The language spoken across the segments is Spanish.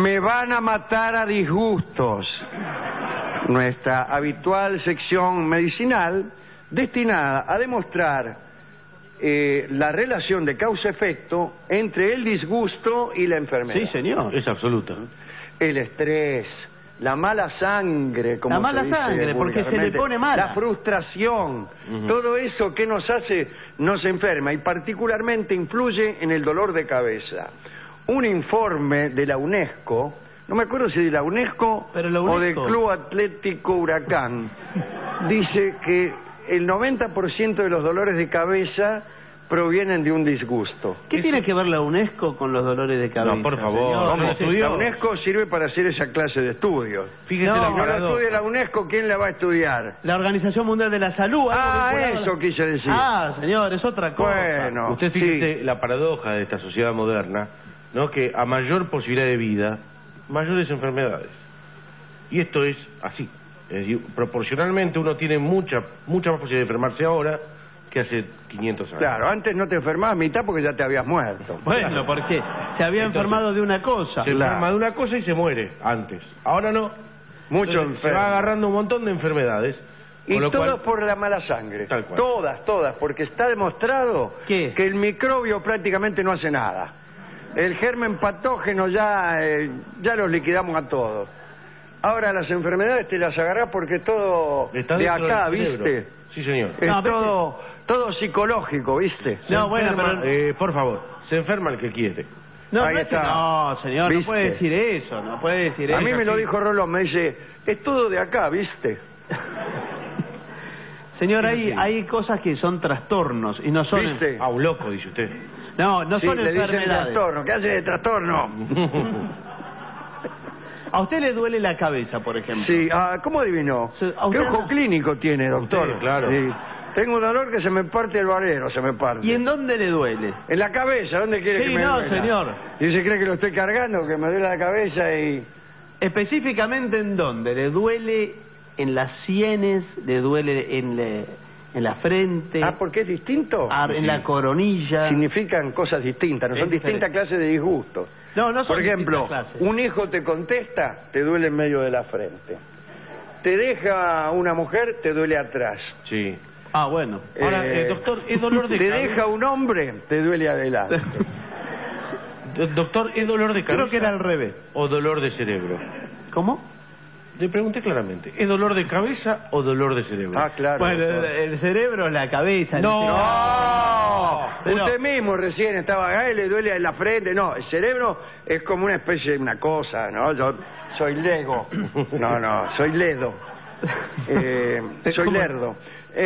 Me van a matar a disgustos. Nuestra habitual sección medicinal destinada a demostrar la relación de causa-efecto entre el disgusto y la enfermedad. Sí, señor. Es absoluta. El estrés, la mala sangre, como la mala se dice sangre, porque se le vulgarmente, pone mala. la frustración, todo eso que nos hace, nos enferma y particularmente influye en el dolor de cabeza. Un informe de la UNESCO, no me acuerdo si de la UNESCO, o del Club Atlético Huracán, dice que el 90% de los dolores de cabeza provienen de un disgusto. ¿Qué tiene que ver la UNESCO con los dolores de cabeza? No, por favor. La UNESCO sirve para hacer esa clase de estudios. Fíjese Si la no la paradoja. estudia la UNESCO, ¿quién la va a estudiar? La Organización Mundial de la Salud. Eso quise decir. Señor, es otra cosa. Bueno, Usted fíjese la paradoja de esta sociedad moderna, ¿no? Que a mayor posibilidad de vida, mayores enfermedades. Y esto es así. Es decir, proporcionalmente uno tiene mucha más posibilidad de enfermarse ahora que hace 500 años. Claro, antes no te enfermabas mitad porque ya te habías muerto. Bueno, porque se había enfermado de una cosa. Se enferma de una cosa y se muere antes. Ahora no. Mucho Entonces, se enfermo. va agarrando un montón de enfermedades. Y con lo todo cual, por la mala sangre. Tal cual. Todas, porque está demostrado ¿Qué? que el microbio prácticamente no hace nada. El germen patógeno ya los liquidamos a todos. Ahora las enfermedades te las agarrás porque es todo está de dentro acá, del cerebro. ¿viste? Sí, señor. Es No, todo psicológico, ¿viste? No, bueno, pero... por favor, se enferma el que quiere. No, Ahí no, es que- está. no, señor, ¿Viste? no puede decir eso, no puede decir eso. A mí me lo Sí. dijo Rolón, me dice, es todo de acá, ¿viste? Señor, Sí. hay cosas que son trastornos y no son... ¿Viste? A un loco, dice usted. No Sí, son le dicen enfermedades. trastorno. ¿Qué hace de trastorno? ¿A usted le duele la cabeza, por ejemplo? Sí, ¿cómo adivinó? Sí, ¿a ¿Qué usted ojo no? clínico tiene, doctor? Sí, claro. Sí. Tengo un dolor que se me parte el barrero, se me parte. ¿Y en dónde le duele? En la cabeza, ¿dónde quiere Sí, que me no, duela? señor. ¿Y se cree que lo estoy cargando, que me duele la cabeza y...? Específicamente en dónde, ¿le duele en las sienes, le duele en la frente, ¿Porque es distinto? en la coronilla? Significan cosas distintas, no son Es distintas diferente. clases de disgustos. No son Por ejemplo, distintas clases. un hijo te contesta, te duele en medio de la frente. Te deja una mujer, te duele atrás. Sí. Ah, bueno. Ahora, doctor, ¿es dolor de Te cabeza? deja un hombre, te duele adelante. Doctor, ¿es dolor de cabeza? Creo que era al revés. ¿O dolor de cerebro? ¿Cómo? Le pregunté claramente, ¿es dolor de cabeza o dolor de cerebro? Claro. Bueno, doctor. el cerebro, la cabeza... No, Pero- usted mismo recién estaba acá y le duele en la frente. No, el cerebro es como una especie de una cosa, ¿no? Yo soy lego. No, soy ledo. Soy ¿Cómo? lerdo.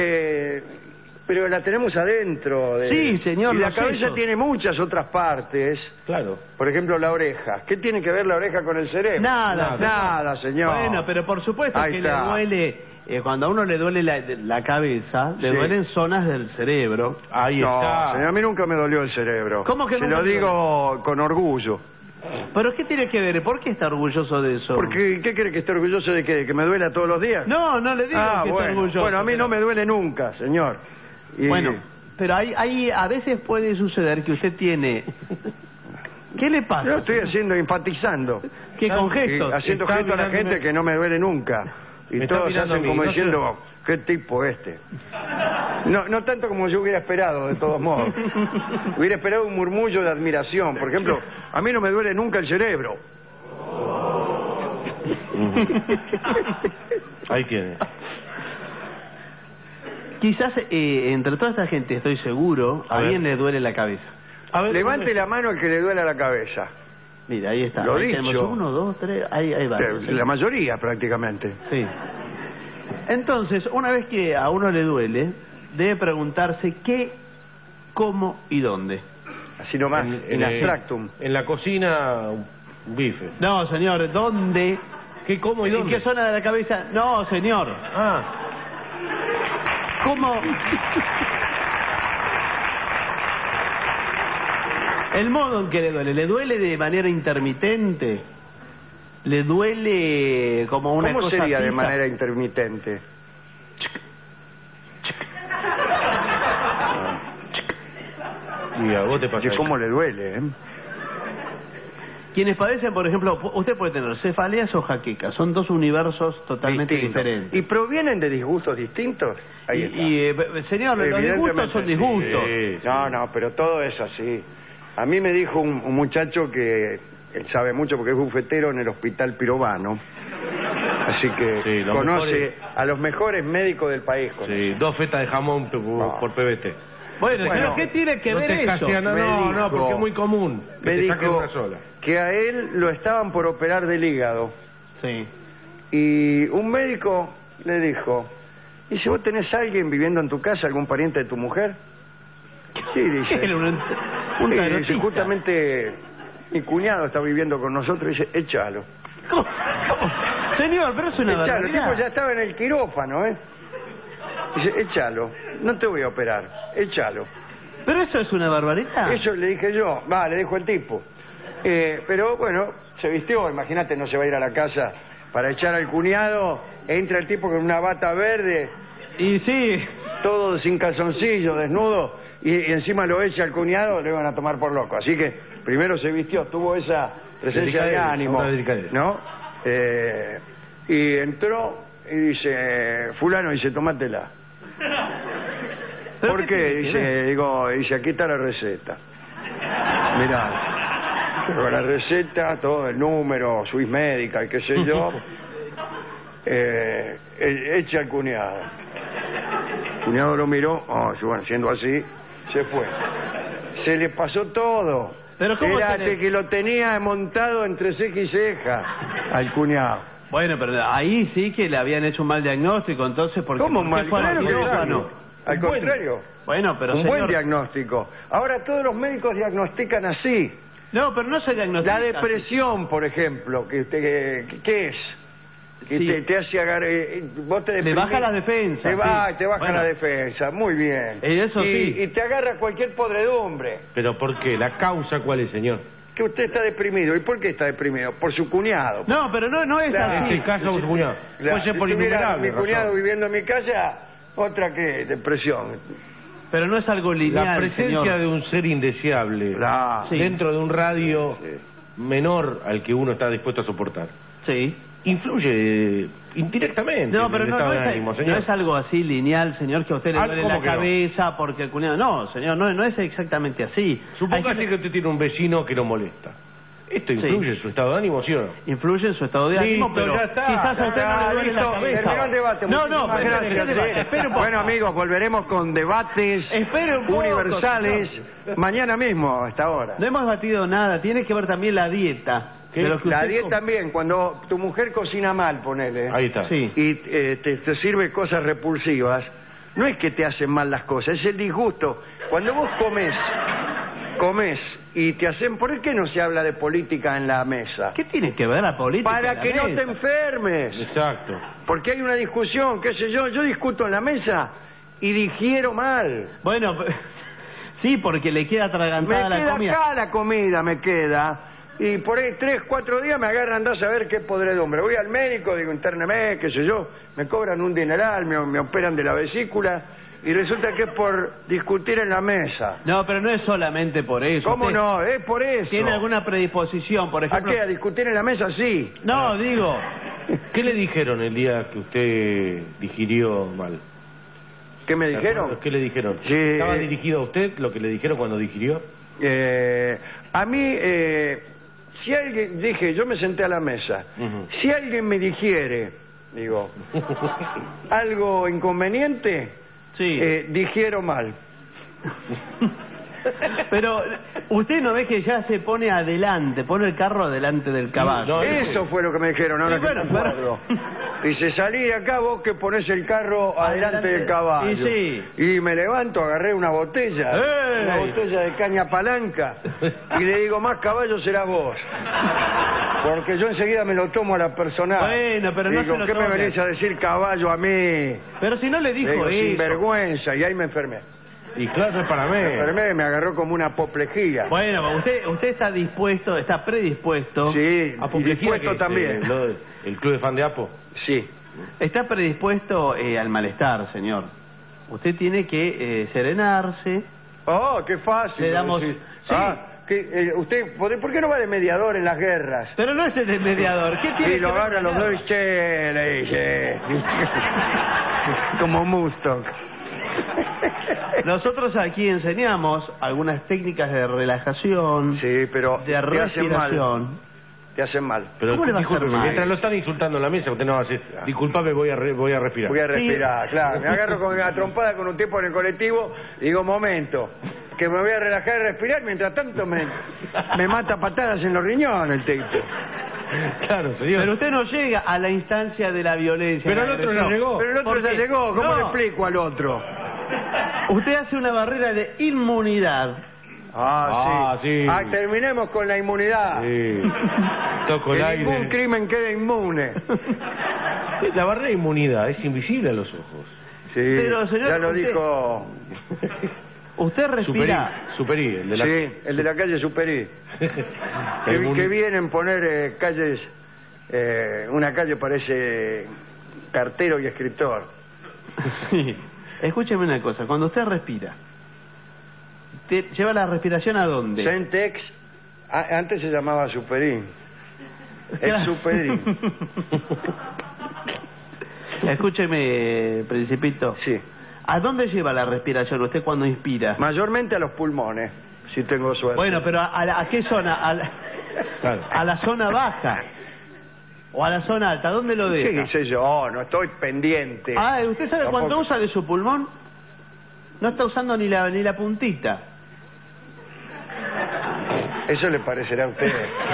Pero la tenemos adentro. Sí, señor, Y la los cabeza sesos. tiene muchas otras partes. Claro. Por ejemplo, la oreja. ¿Qué tiene que ver la oreja con el cerebro? Nada, señor. Bueno, pero por supuesto Ahí que está. le duele... cuando a uno le duele la cabeza, le Sí. duelen zonas del cerebro. Ahí No, está. señor, a mí nunca me dolió el cerebro. ¿Cómo que Se nunca lo te digo con orgullo. ¿Pero qué tiene que ver? ¿Por qué está orgulloso de eso? Porque, ¿qué cree que esté orgulloso de que me duela todos los días? No le digo que está bueno. orgulloso. Bueno, a mí no me duele nunca, señor. Y- Bueno, pero hay a veces puede suceder que usted tiene... ¿Qué le pasa? Yo estoy enfatizando. Que con gestos. Haciendo Está gestos a la mirándome. gente que no me duele nunca. Y Me está todos mirando hacen a mí, como no diciendo, ¿qué tipo este? No tanto como yo hubiera esperado, de todos modos. Hubiera esperado un murmullo de admiración. Por ejemplo, a mí no me duele nunca el cerebro. Ahí tiene. Quizás entre toda esta gente, estoy seguro, a A ver. alguien le duele la cabeza. A ver, Levante la mano el que le duela la cabeza. Mira, ahí está. Lo Ahí dicho. tenemos 1, 2, 3, ahí va. La mayoría, prácticamente. Sí. Entonces, una vez que a uno le duele, debe preguntarse qué, cómo y dónde. Así nomás, in abstractum. En la cocina, un bife. No, señor, ¿dónde? ¿Qué, cómo y ¿En dónde? qué zona de la cabeza? No, señor. Ah, ¿Cómo? El modo en que le duele de manera intermitente, le duele como una ¿Cómo cosa sería de fija. manera intermitente? y a vos te pasa Que eso. cómo le duele, ¿eh? Quienes padecen, por ejemplo, usted puede tener cefaleas o jaquecas, son dos universos totalmente Distinto. diferentes. ¿Y provienen de disgustos distintos? Ahí está. Señor, los disgustos son disgustos. Sí. No, pero todo es así. A mí me dijo un muchacho que él sabe mucho porque es bufetero en el Hospital Pirovano, así que Sí, los conoce mejores- a los mejores médicos del país. Sí, 2 fetas de jamón por PBT. Bueno, Bueno, señor, ¿qué tiene que No ver te eso? escasean, Me no, dijo- porque es muy común que Me te saquen dijo una sola. que a él lo estaban por operar del hígado Sí. y un médico le dijo, ¿y si vos tenés a alguien viviendo en tu casa, algún pariente de tu mujer? Sí, dice. Era un Sí, dice, tarotista. justamente mi cuñado está viviendo con nosotros y dice, échalo. ¿Cómo? Señor, pero es una Échalo, el barbaridad. tipo ya estaba en el quirófano, ¿eh? Dice, échalo, no te voy a operar, échalo. Pero eso es una barbaridad. Eso le dije yo, le dijo el tipo. Pero bueno, se vistió, imagínate, no se va a ir a la casa para echar al cuñado, entra el tipo con una bata verde, Y sí, todo sin calzoncillo, desnudo, y encima lo echa al cuñado, le van a tomar por loco. Así que primero se vistió, tuvo esa presencia de Delicadeza, ánimo, una delicadeza. ¿no? Y entró y dice, fulano, dice, tómatela. ¿Pero ¿Por qué qué? tiene que ver? Dice, aquí está la receta. Mirá, con la receta, todo el número, Swiss Medical, qué sé yo, echa al cuñado. El cuñado lo miró, bueno, siendo así, se fue. Se le pasó todo. Pero ¿cómo Era se le- que lo tenía montado entre ceja y ceja al cuñado. bueno, pero ahí sí que le habían hecho un mal diagnóstico, entonces, porque ¿Cómo ¿por qué mal? fue al Claro que quirófano? no. Al Un buen- contrario. Bueno, pero Un señor... buen diagnóstico. Ahora todos los médicos diagnostican así. No, pero no se diagnostica. La depresión, por ejemplo, ¿qué es? Que Sí. te hace agarrar... vos te Le deprimís, baja la defensa, Te, te baja Bueno. la defensa, muy bien. Eso sí. Y te agarra cualquier podredumbre. ¿Pero por qué? ¿La causa cuál es, señor? Que usted está deprimido. ¿Y por qué está deprimido? Por su cuñado. No, pero no es Claro. En así. este caso, su cuñado. Claro, Puede ser por si tuviera innumerables mi cuñado razones. viviendo en mi casa, otra que depresión. Pero no es algo lineal, La presencia señor. de un ser indeseable Claro. Sí. dentro de un radio menor al que uno está dispuesto a soportar Sí. influye indirectamente No, en pero el no, estado no de ánimo, es, señor. no es algo así lineal, señor, que a usted le Ah, duele ¿cómo la que no? cabeza porque el cuñado... No, señor, no es exactamente así. Hay Supóngase gente que usted tiene un vecino que lo molesta. ¿Esto influye en su estado de ánimo, sí o no? influye en su estado de ánimo, Listo, pero ya está, quizás a usted no le duele la listo, cabeza. terminó el debate. No, Muchísimas espere, gracias. espere, debate, espere un poco. Bueno, amigos, volveremos con debates Espere un poco, universales mañana mismo, a esta hora. No hemos batido nada, tiene que ver también la dieta. ¿Qué? De lo que La usted 10 come. también, cuando tu mujer cocina mal, ponele, Ahí está. Sí. y te sirve cosas repulsivas, no es que te hacen mal las cosas, es el disgusto. Cuando vos comes y te hacen... ¿Por qué no se habla de política en la mesa? ¿Qué tiene que ver la política? en Para la que no te mesa? enfermes. Exacto. Porque hay una discusión, qué sé yo discuto en la mesa y digiero mal. Bueno, sí, porque le queda Me atragantada la queda comida. acá la comida, me queda. Y por ahí 3, 4 días me agarran, andás a ver qué podredumbre. Voy al médico, digo, interneme, qué sé yo, me cobran un dineral, me operan de la vesícula y resulta que es por discutir en la mesa. No, pero no es solamente por eso. ¿Cómo Usted no? Es por eso. ¿Tiene alguna predisposición, por ¿A ejemplo? qué? ¿A discutir en la mesa? Sí. No, digo... ¿Qué le dijeron el día que usted digirió mal? ¿Qué me dijeron? ¿Qué le dijeron? Sí, ¿Estaba dirigido a usted lo que le dijeron cuando digirió? A mí, si alguien, dije, yo me senté a la mesa, Ujú. si alguien me digiere, digo, algo inconveniente, Sí. digiero mal. Pero usted no ve que ya se pone adelante, pone el carro adelante del caballo. No, Eso fue lo que me dijeron, ahora Sí, que bueno, me acuerdo. Dice, salí de acá vos que ponés el carro adelante del caballo. Y sí. Y me levanto, agarré una botella, ¡Ey! una botella de caña palanca, y le digo, más caballo serás vos. Porque yo enseguida me lo tomo a la personal. Bueno, pero no digo, se lo ¿qué me tome. venís a decir caballo a mí? Pero si no le Le dijo digo, sin eso. vergüenza, y ahí me enfermé. Y claro, es para mí. Me enfermé, me agarró como una apoplejía. Bueno, usted está dispuesto, está predispuesto. Sí, y Apoplejía, dispuesto que, también. el club de fan de Apo. Sí. Está predispuesto al malestar, señor. Usted tiene que serenarse. Oh, qué fácil. Le damos- decir. sí. ¿Por qué no va de mediador en las guerras? Pero no es el de mediador. ¿Qué tiene Sí, que lo ver agarra con los la dos guerra? y che, le dice. Como Musto. Nosotros aquí enseñamos algunas técnicas de relajación, Sí, pero de te hacen mal. respiración. Te hacen mal. Pero ¿Cómo le va a hacer disculpe, mal? mientras lo están insultando en la mesa, usted no va a decir, disculpame, voy a respirar. Voy a respirar, claro. Me agarro con una trompada con un tipo en el colectivo y digo, momento, que me voy a relajar y respirar, mientras tanto me mata patadas en los riñones el tipo. Claro, señor. Pero usted no llega a la instancia de la violencia. Pero de el la otro agresión. no llegó. Pero el otro ¿Por ya qué? llegó, ¿cómo No. le explico al otro? Usted hace una barrera de inmunidad. Sí. Terminemos con la inmunidad. Sí. Toco el Que aire. ningún crimen quede inmune. La barrera de inmunidad es invisible a los ojos. Sí, Pero, señor, ya lo usted- dijo. Usted respira. Superi, el de la... Sí, el de la calle Superí. Que vienen poner calles. Una calle parece cartero y escritor. Sí. Escúcheme una cosa. Cuando usted respira, ¿lleva la respiración a dónde? Centex, antes se llamaba Superí. El Superí. Escúcheme, Principito. Sí. ¿A dónde lleva la respiración usted cuando inspira? Mayormente a los pulmones, si tengo suerte. Bueno, pero ¿a qué zona? Claro. ¿A la zona baja? ¿O a la zona alta? ¿Dónde lo deja? ¿Qué sé yo? No estoy pendiente. Ah, ¿usted sabe Tampoco. cuánto usa de su pulmón? No está usando ni la puntita. Eso le parecerá a usted.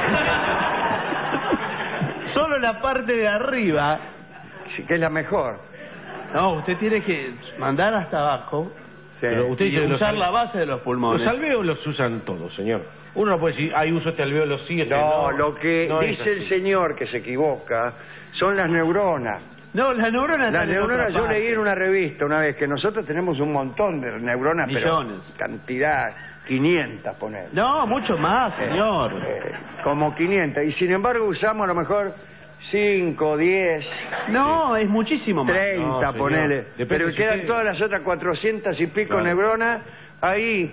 Solo la parte de arriba. Sí, que es la mejor. No, usted tiene que mandar hasta abajo Sí. Pero usted y dice que usar los la base de los pulmones. Los alvéolos los usan todos, señor. Uno no puede decir, uso este alvéolo sí, este No, no. lo que No es dice el así. señor que se equivoca son las neuronas. No, las neuronas Las están en neuronas, otra yo parte. leí en una revista una vez que nosotros tenemos un montón de neuronas, Millones. pero cantidad, 500 poner. No, mucho más, señor. Como 500, y sin embargo usamos a lo mejor 5, 10, No, es muchísimo más. 30, No, señor. ponele. Depende Pero si quedan usted- todas las otras 400 y pico Claro. neuronas ahí.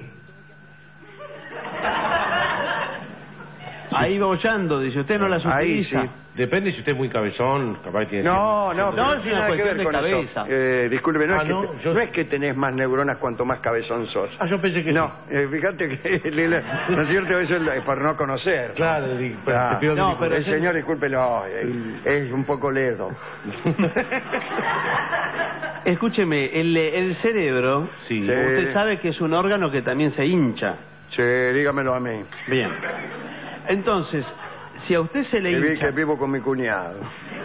Ahí bollando, dice, usted no las Ahí utiliza. sí. Depende si usted es muy cabezón, capaz que tiene... No, No, pero es tiene una nada que cuestión ver de con cabeza. eso. Disculpe, no, Ah, es que no, yo- no es que tenés más neuronas cuanto más cabezón sos. Yo pensé que No, fíjate que no es cierto, eso es por no conocer. Claro, pero Ah, te pido no, disculpas. pero el señor, discúlpelo, es un poco ledo. Escúcheme, el cerebro, Sí. usted sabe que es un órgano que también se hincha. Sí, dígamelo a mí. Bien. Entonces, si a usted se le Que hincha, vivo con mi cuñado.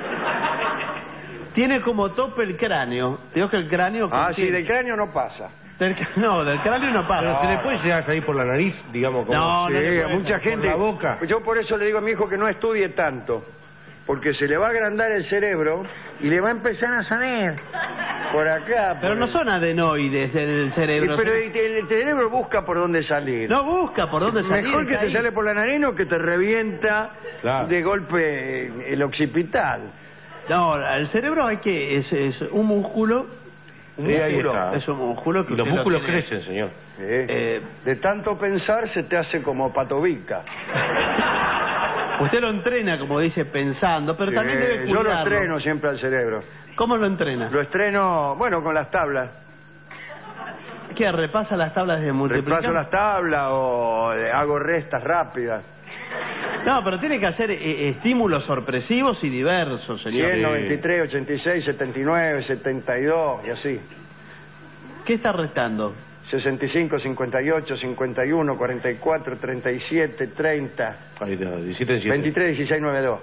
tiene como tope el cráneo. Digo que el cráneo... Ah, sí, contiene- del cráneo no pasa. No, del cráneo no pasa. Pero se le puede llegar a salir por la nariz, digamos, como... No, Sí, no le a puede mucha por gente. la boca. Yo por eso le digo a mi hijo que no estudie tanto, porque se le va a agrandar el cerebro y le va a empezar a salir por acá. Pero por no el- son adenoides del Y cerebro. pero el cerebro busca por dónde salir. No busca por dónde salir. Mejor que está te ahí. sale por la nariz o que te revienta Claro. de golpe el occipital. No, el cerebro hay que... Es un músculo... Sí, ahí está. Es un músculo que Y los usted lo músculos tiene- crecen, señor. De tanto pensar se te hace como patobica. Usted lo entrena, como dice, pensando, pero también debe Yo lo cuidarlo. estreno siempre al cerebro. ¿Cómo lo entrena? Lo estreno, bueno, con las tablas. ¿Qué? ¿Repasa las tablas de multiplicar? Reemplazo las tablas o hago restas rápidas. No, pero tiene que hacer estímulos sorpresivos y diversos, señor. 100, 93, 86, 79, 72 y así. ¿Qué está restando? 65, 58, 51, 44, 37, 30, Ahí está, 17 en 7. 23, 16, 92.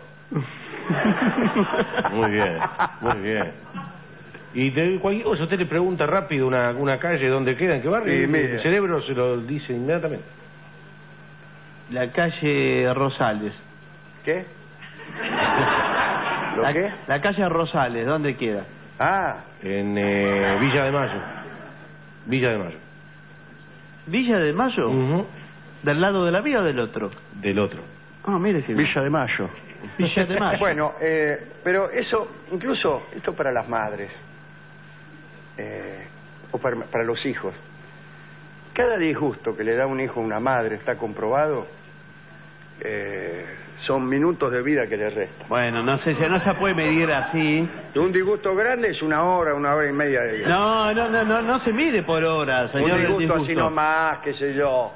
Muy bien, muy bien. Y de cualquier cosa usted le pregunta rápido una calle donde queda, en qué barrio, Sí, y mire. el cerebro se lo dice inmediatamente. La calle Rosales. ¿Qué? ¿Lo la, qué? La calle Rosales, ¿dónde queda? Ah, En Villa de Mayo. Villa de Mayo. ¿Villa de Mayo? Ujú. ¿Del lado de la vía o del otro? Del otro. Ah, mire que Villa de Mayo. Villa de Mayo. Bueno, pero eso, incluso esto para las madres, o para los hijos. cada disgusto que le da un hijo a una madre, está comprobado, son minutos de vida que le restan. Bueno, no sé, si no se puede medir así. Un disgusto grande es una hora y media de vida. No se mide por hora, señor. Un el disgusto disgusto. así nomás, qué sé yo.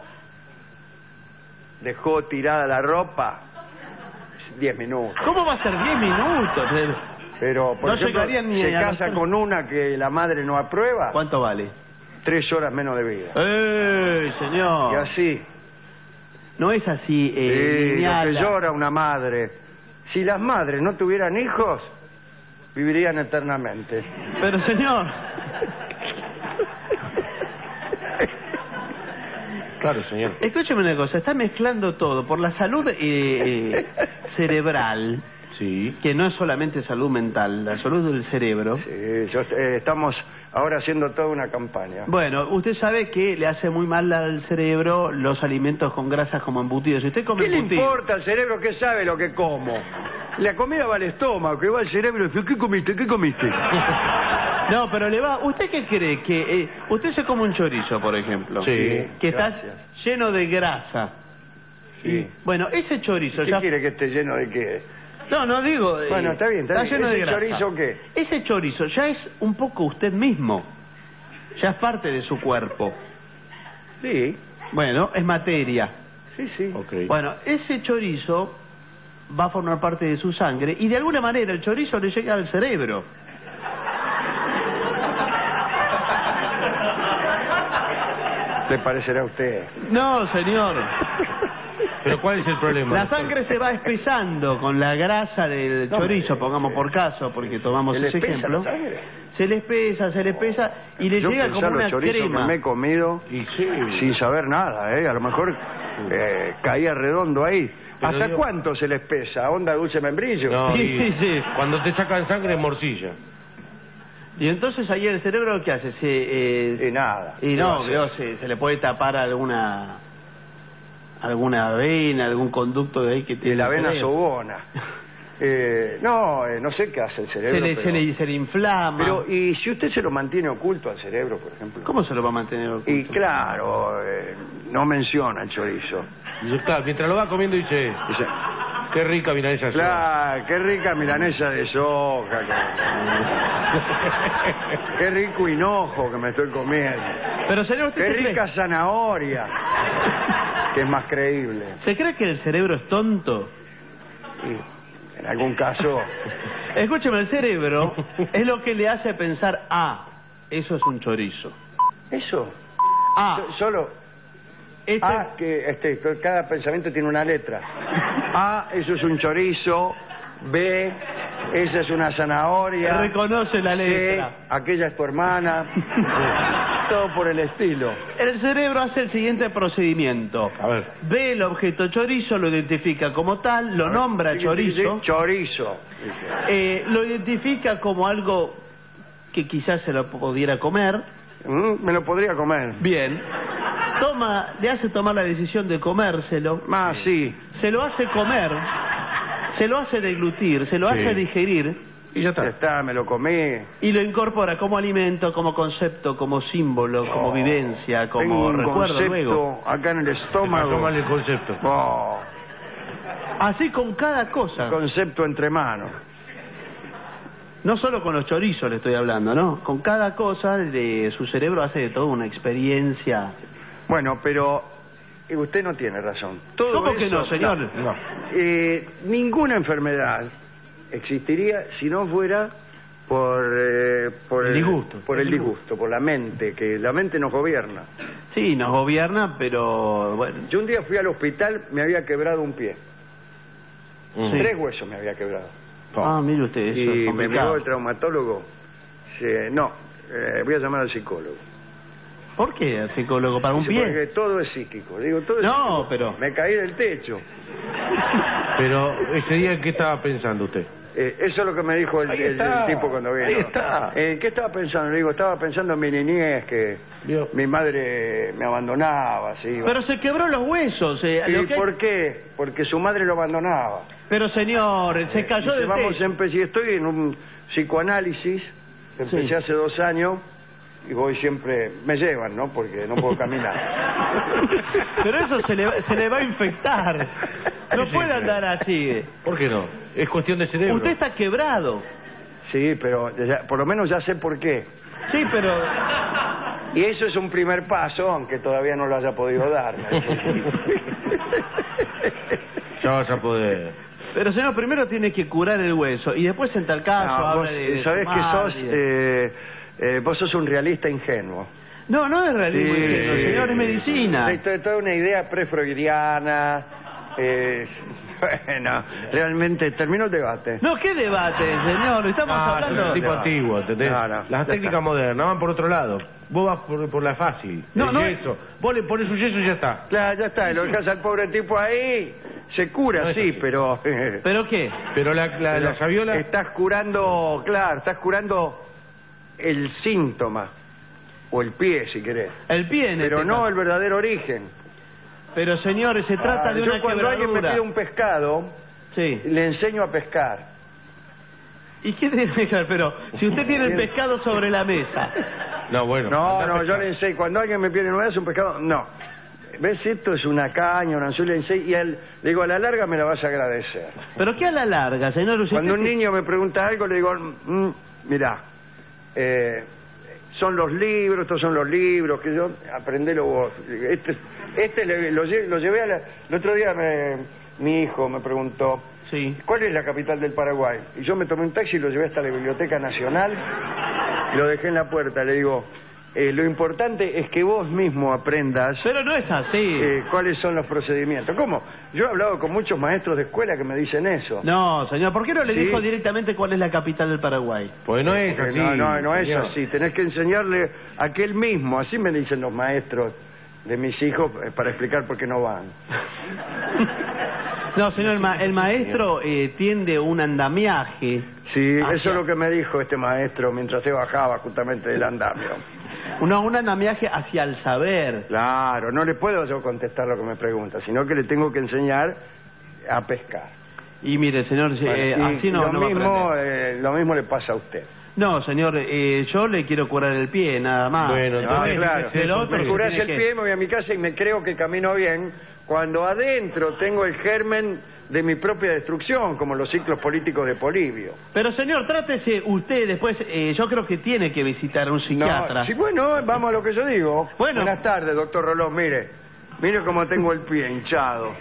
Dejó tirada la ropa, 10 minutos. ¿Cómo va a ser 10 minutos? Pero, por No ejemplo, llegarían ni se a casa los- con una que la madre no aprueba, ¿Cuánto vale? 3 horas menos de vida. Señor. Y así, No es así, sí, lo lineal. que llora una madre. Si las madres no tuvieran hijos, vivirían eternamente. Pero, señor... Claro, señor. Escúcheme una cosa, está mezclando todo por la salud cerebral, Sí. que no es solamente salud mental, la salud del cerebro. Sí, estamos ahora haciendo toda una campaña. Bueno, usted sabe que le hace muy mal al cerebro los alimentos con grasas como embutidos. Si usted come ¿Qué le embutido... importa al cerebro? ¿Qué sabe lo que como? La comida va al estómago, que va al cerebro y dice, ¿qué comiste? ¿Qué comiste? No, pero le va... ¿Usted qué cree? Que usted se come un chorizo, por ejemplo. Sí. Que Gracias. está lleno de grasa. Sí. Bueno, ese chorizo ¿Qué ya... quiere que esté lleno de qué? No digo... Bueno, está bien, está bien. lleno de ¿Ese grasa. chorizo qué? Ese chorizo ya es un poco usted mismo. Ya es parte de su cuerpo. Sí, Bueno, es materia. sí. Ok. Bueno, ese chorizo va a formar parte de su sangre y de alguna manera el chorizo le llega al cerebro. ¿Le parecerá a usted? No, señor. Pero ¿cuál es el problema? La doctor? sangre se va espesando con la grasa del No, chorizo, pongamos por caso, porque tomamos ¿Se le ese espesa ejemplo. la sangre? Se le espesa y le Yo llega pensá como los una chorizos crema. que me he comido Y sí. sin saber nada, ¿eh? A lo mejor caía redondo ahí. Pero ¿Hasta digo- cuánto se les pesa? ¿Onda dulce membrillo? No, Sí, y sí. Cuando te sacan sangre es morcilla. Y entonces ahí el cerebro, ¿qué hace? Y nada. Y ¿Qué va a no, hacer? veo, se le puede tapar alguna vena, algún conducto de ahí que tiene. Y la el vena cerebro. sobona. No sé qué hace el cerebro. Se le inflama. pero, ¿y si usted se lo mantiene oculto al cerebro, por ejemplo? ¿Cómo se lo va a mantener oculto? Y claro, no menciona el chorizo. Y claro, mientras lo va comiendo dice, Dice, qué rica milanesa. claro, qué rica milanesa de soja. Qué rico hinojo que me estoy comiendo. Pero señor, ¿usted Qué se rica zanahoria. Que es más creíble. ¿Se cree que el cerebro es tonto? Y en algún caso... Escúcheme, el cerebro es lo que le hace pensar, eso es un chorizo. Eso. Solo... Este... que cada pensamiento tiene una letra. A, eso es un chorizo. B, esa es una zanahoria. reconoce la letra. C, aquella es tu hermana. Todo por el estilo. El cerebro hace el siguiente procedimiento. A ver. Ve el objeto chorizo, lo identifica como tal, lo nombra chorizo, Chorizo. lo identifica como algo que quizás se lo pudiera comer. Me lo podría comer. Bien. Le hace tomar la decisión de comérselo. Más sí. Se lo hace comer, se lo hace deglutir, se lo Sí. hace digerir Y ya está. Ya está, me lo comí. y lo incorpora como alimento, como concepto, como símbolo, como vivencia, Tengo como un recuerdo concepto luego. acá en el Te pasó estómago. mal el concepto. Oh, Así con cada cosa. concepto entre manos. No solo con los chorizos le estoy hablando, ¿no? Con cada cosa de su cerebro hace de todo una experiencia. Bueno, pero usted no tiene razón. Todo ¿Cómo que eso- no, señor? No. Ninguna enfermedad existiría si no fuera por El disgusto. por el disgusto, por la mente, que la mente nos gobierna. Sí, nos gobierna, pero bueno. Yo un día fui al hospital, me había quebrado un pie. Mm. Sí. 3 huesos me había quebrado. Ah, mire usted, eso Y es me complicado. miró el traumatólogo. Dice, no, voy a llamar al psicólogo. ¿Por qué el psicólogo? ¿Para un Dice, pie? porque todo es psíquico. Digo, todo es No, psíquico. pero... Me caí del techo. Pero ese día, ¿qué estaba pensando usted? Eso es lo que me dijo Ahí el está. tipo cuando vino. Ahí está. ¿Qué estaba pensando? Le digo, estaba pensando en mi niñez, que ¿Vio? mi madre me abandonaba, sí. Pero se quebró los huesos. ¿Y lo que- por qué? Porque su madre lo abandonaba. Pero señor, se cayó Dice, del vamos, techo. estoy en un psicoanálisis, empecé Sí. hace 2 años, y voy siempre, me llevan, ¿no? Porque no puedo caminar. Pero eso se le va a infectar. No Sí, puede sí. andar así. ¿Por qué no? Es cuestión de cerebro. Usted está quebrado. Sí, pero por lo menos ya sé por qué. Sí, pero... Y eso es un primer paso, aunque todavía no lo haya podido dar. Ya vas a poder. Pero señor, primero tiene que curar el hueso y después en tal caso No, habla vos de sabés su que madre sos, y de- vos sos un realista ingenuo. No, no es realismo, Sí, ingenuo, señor, es medicina. Toda una idea prefreudiana. Bueno, realmente terminó el debate. No, ¿qué debate, señor? Estamos hablando... Es tipo antiguo, ¿entendés? No, no, ya Las técnicas está. modernas van por otro lado. Vos vas por la fácil. No, el no yeso. Vos le pones un yeso y ya está. Claro, ya está, lo dejas al pobre tipo ahí, se cura, No es sí, así. pero... ¿Pero qué? Pero la sabiola... Estás curando, claro, estás curando el síntoma, o el pie, si querés. El pie en Pero este no caso. el verdadero origen. Pero señor, se trata de Yo una cuando alguien me quebradura. pide un pescado, Sí. le enseño a pescar. ¿Y qué tiene que ver? Pero si usted tiene el pescado sobre la mesa... No, bueno. No, andá a no, yo pescar. le enseño. Cuando alguien me pide, ¿no me das un pescado? No. ¿Ves? Esto es una caña, un anzuelo, le enseño, y le digo, a la larga me la vas a agradecer. ¿Pero qué a la larga, señor? Si Cuando usted- un niño me pregunta algo, le digo, mirá, son los libros, estos son los libros, que yo, aprendelo vos. Lo llevé el otro día mi hijo me preguntó, Sí. ¿cuál es la capital del Paraguay? Y yo me tomé un taxi y lo llevé hasta la Biblioteca Nacional, y lo dejé en la puerta, le digo, lo importante es que vos mismo aprendas Pero no es así. cuáles son los procedimientos. ¿Cómo? Yo he hablado con muchos maestros de escuela que me dicen eso. No, señor, ¿por qué no le Sí. dijo directamente cuál es la capital del Paraguay? Pues no es así. No es señor. así. Tenés que enseñarle a aquel mismo. Así me dicen los maestros de mis hijos para explicar por qué no van. No, señor, el maestro tiende un andamiaje. Sí, hacia- eso es lo que me dijo este maestro mientras se bajaba justamente del andamio. un andamiaje hacia el saber. Claro, no le puedo yo contestar lo que me pregunta, sino que le tengo que enseñar a pescar. Y mire, señor, Bueno, y así no, lo no va a mismo, aprender. lo mismo le pasa a usted. No, señor, yo le quiero curar el pie, nada más. Bueno, Ah, entonces, claro. el otro Me que curás tiene el que- pie, me voy a mi casa y me creo que camino bien, cuando adentro tengo el germen de mi propia destrucción, como los ciclos políticos de Polibio. Pero, señor, trátese usted después, yo creo que tiene que visitar a un psiquiatra. No, sí, bueno, vamos a lo que yo digo. Bueno. Buenas tardes, doctor Rolón, mire cómo tengo el pie hinchado.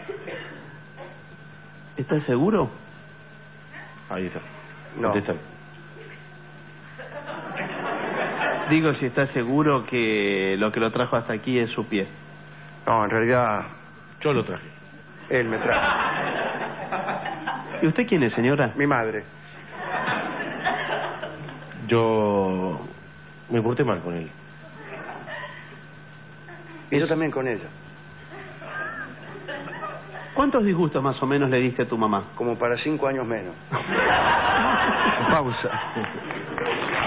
¿Está seguro? Ahí está. No. Contéstame. Digo, si está seguro que lo trajo hasta aquí es su pie. No, en realidad, Yo lo traje. él me trajo. ¿Y usted quién es, señora? Mi madre. Yo me porté mal con él. Y yo también con ella. ¿Cuántos disgustos más o menos le diste a tu mamá? Como para 5 años menos. Pausa.